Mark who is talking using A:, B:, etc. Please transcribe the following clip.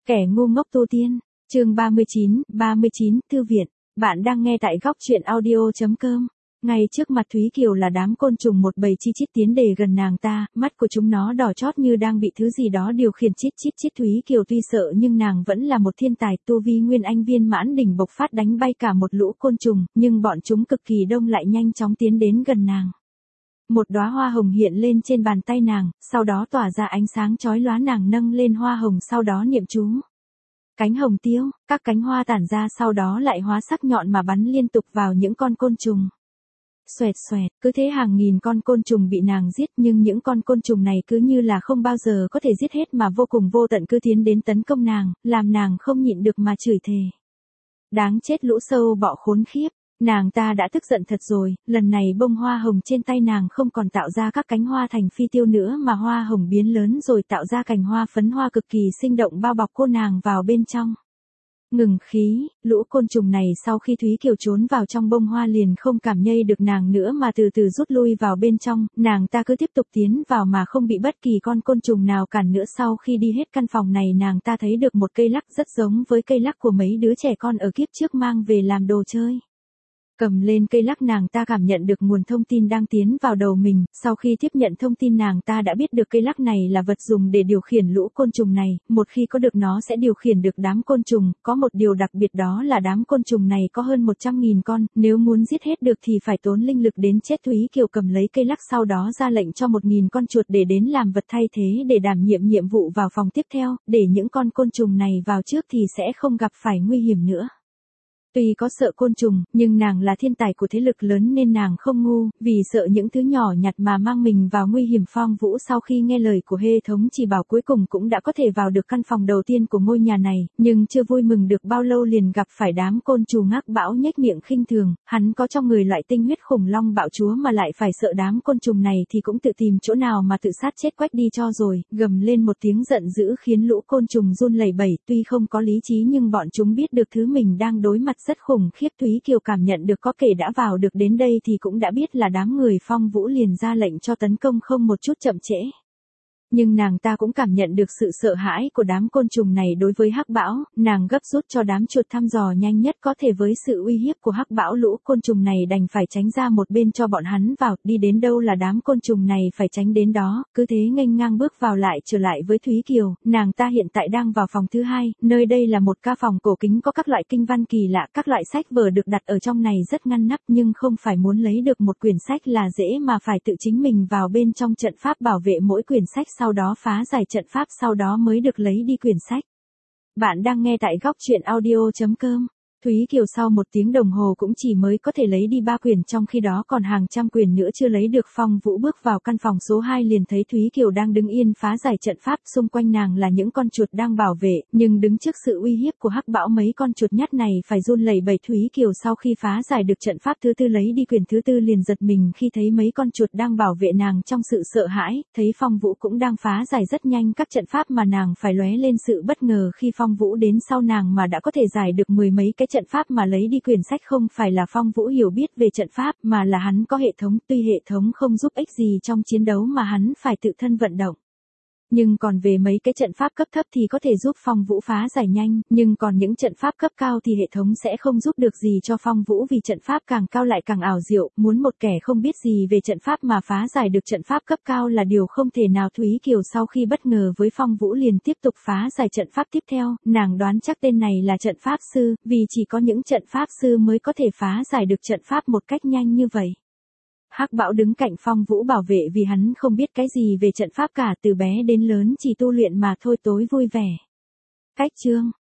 A: Kẻ ngu ngốc tu tiên, chương 39, thư viện. Bạn đang nghe tại góc truyện audio.com. Ngay trước mặt Thúy Kiều là đám côn trùng một bầy chi chít tiến đề gần nàng ta, mắt của chúng nó đỏ chót như đang bị thứ gì đó điều khiển. Chít chít chít. Thúy Kiều tuy sợ nhưng nàng vẫn là một thiên tài, tu vi nguyên anh viên mãn đỉnh bộc phát đánh bay cả một lũ côn trùng, nhưng bọn chúng cực kỳ đông lại nhanh chóng tiến đến gần nàng. Một đóa hoa hồng hiện lên trên bàn tay nàng, sau đó tỏa ra ánh sáng chói lóa. Nàng nâng lên hoa hồng sau đó niệm chú. Cánh hồng tiêu, các cánh hoa tản ra sau đó lại hóa sắc nhọn mà bắn liên tục vào những con côn trùng. Xoẹt xoẹt, cứ thế hàng nghìn con côn trùng bị nàng giết, nhưng những con côn trùng này cứ như là không bao giờ có thể giết hết mà vô cùng vô tận cứ tiến đến tấn công nàng, làm nàng không nhịn được mà chửi thề. Đáng chết lũ sâu bọ khốn khiếp. Nàng ta đã tức giận thật rồi, lần này bông hoa hồng trên tay nàng không còn tạo ra các cánh hoa thành phi tiêu nữa mà hoa hồng biến lớn rồi tạo ra cành hoa phấn hoa cực kỳ sinh động bao bọc cô nàng vào bên trong. Ngừng khí, lũ côn trùng này sau khi Thúy Kiều trốn vào trong bông hoa liền không cảm nhây được nàng nữa mà từ từ rút lui vào bên trong, nàng ta cứ tiếp tục tiến vào mà không bị bất kỳ con côn trùng nào cản nữa. Sau khi đi hết căn phòng này nàng ta thấy được một cây lắc rất giống với cây lắc của mấy đứa trẻ con ở kiếp trước mang về làm đồ chơi. Cầm lên cây lắc nàng ta cảm nhận được nguồn thông tin đang tiến vào đầu mình, sau khi tiếp nhận thông tin nàng ta đã biết được cây lắc này là vật dùng để điều khiển lũ côn trùng này, một khi có được nó sẽ điều khiển được đám côn trùng, có một điều đặc biệt đó là đám côn trùng này có hơn 100.000 con, nếu muốn giết hết được thì phải tốn linh lực đến chết. Thúy Kiều cầm lấy cây lắc sau đó ra lệnh cho 1.000 con chuột để đến làm vật thay thế để đảm nhiệm vụ vào phòng tiếp theo, để những con côn trùng này vào trước thì sẽ không gặp phải nguy hiểm nữa. Tuy có sợ côn trùng, nhưng nàng là thiên tài của thế lực lớn nên nàng không ngu, vì sợ những thứ nhỏ nhặt mà mang mình vào nguy hiểm. Phong Vũ sau khi nghe lời của hệ thống chỉ bảo cuối cùng cũng đã có thể vào được căn phòng đầu tiên của ngôi nhà này, nhưng chưa vui mừng được bao lâu liền gặp phải đám côn trùng Hắc Bão nhếch miệng khinh thường, hắn có trong người loại tinh huyết khủng long bạo chúa mà lại phải sợ đám côn trùng này thì cũng tự tìm chỗ nào mà tự sát chết quách đi cho rồi, gầm lên một tiếng giận dữ khiến lũ côn trùng run lẩy bẩy, tuy không có lý trí nhưng bọn chúng biết được thứ mình đang đối mặt rất khủng khiếp. Thúy Kiều cảm nhận được có kẻ đã vào được đến đây thì cũng đã biết là đám người Phong Vũ liền ra lệnh cho tấn công không một chút chậm trễ. Nhưng nàng ta cũng cảm nhận được sự sợ hãi của đám côn trùng này đối với Hắc Bão, nàng gấp rút cho đám chuột thăm dò nhanh nhất có thể với sự uy hiếp của Hắc Bão. Lũ côn trùng này đành phải tránh ra một bên cho bọn hắn vào, đi đến đâu là đám côn trùng này phải tránh đến đó, cứ thế nghênh ngang bước vào lại trở lại với Thúy Kiều. Nàng ta hiện tại đang vào phòng thứ hai, nơi đây là một ca phòng cổ kính có các loại kinh văn kỳ lạ, các loại sách vở được đặt ở trong này rất ngăn nắp, nhưng không phải muốn lấy được một quyển sách là dễ mà phải tự chính mình vào bên trong trận pháp bảo vệ mỗi quyển sách, sau đó phá giải trận pháp sau đó mới được lấy đi quyển sách. Bạn đang nghe tại góc truyện audio.com. Thúy Kiều sau 1 tiếng đồng hồ cũng chỉ mới có thể lấy đi 3 quyển, trong khi đó còn hàng trăm quyển nữa chưa lấy được. Phong Vũ bước vào căn phòng số 2 liền thấy Thúy Kiều đang đứng yên phá giải trận pháp, xung quanh nàng là những con chuột đang bảo vệ, nhưng đứng trước sự uy hiếp của Hắc Bão mấy con chuột nhắt này phải run lẩy bẩy. Thúy Kiều sau khi phá giải được trận pháp thứ tư lấy đi quyển thứ tư liền giật mình khi thấy mấy con chuột đang bảo vệ nàng. Trong sự sợ hãi, thấy Phong Vũ cũng đang phá giải rất nhanh các trận pháp mà nàng phải lóe lên sự bất ngờ khi Phong Vũ đến sau nàng mà đã có thể giải được 10 mấy cái trận pháp mà lấy đi quyển sách. Không phải là Phong Vũ hiểu biết về trận pháp mà là hắn có hệ thống, tuy hệ thống không giúp ích gì trong chiến đấu mà hắn phải tự thân vận động. Nhưng còn về mấy cái trận pháp cấp thấp thì có thể giúp Phong Vũ phá giải nhanh, nhưng còn những trận pháp cấp cao thì hệ thống sẽ không giúp được gì cho Phong Vũ vì trận pháp càng cao lại càng ảo diệu, muốn một kẻ không biết gì về trận pháp mà phá giải được trận pháp cấp cao là điều không thể nào. Thúy Kiều sau khi bất ngờ với Phong Vũ liền tiếp tục phá giải trận pháp tiếp theo, nàng đoán chắc tên này là trận pháp sư, vì chỉ có những trận pháp sư mới có thể phá giải được trận pháp một cách nhanh như vậy. Hắc Bão đứng cạnh Phong Vũ bảo vệ vì hắn không biết cái gì về trận pháp cả, từ bé đến lớn chỉ tu luyện mà thôi. Tối vui vẻ. Cách chương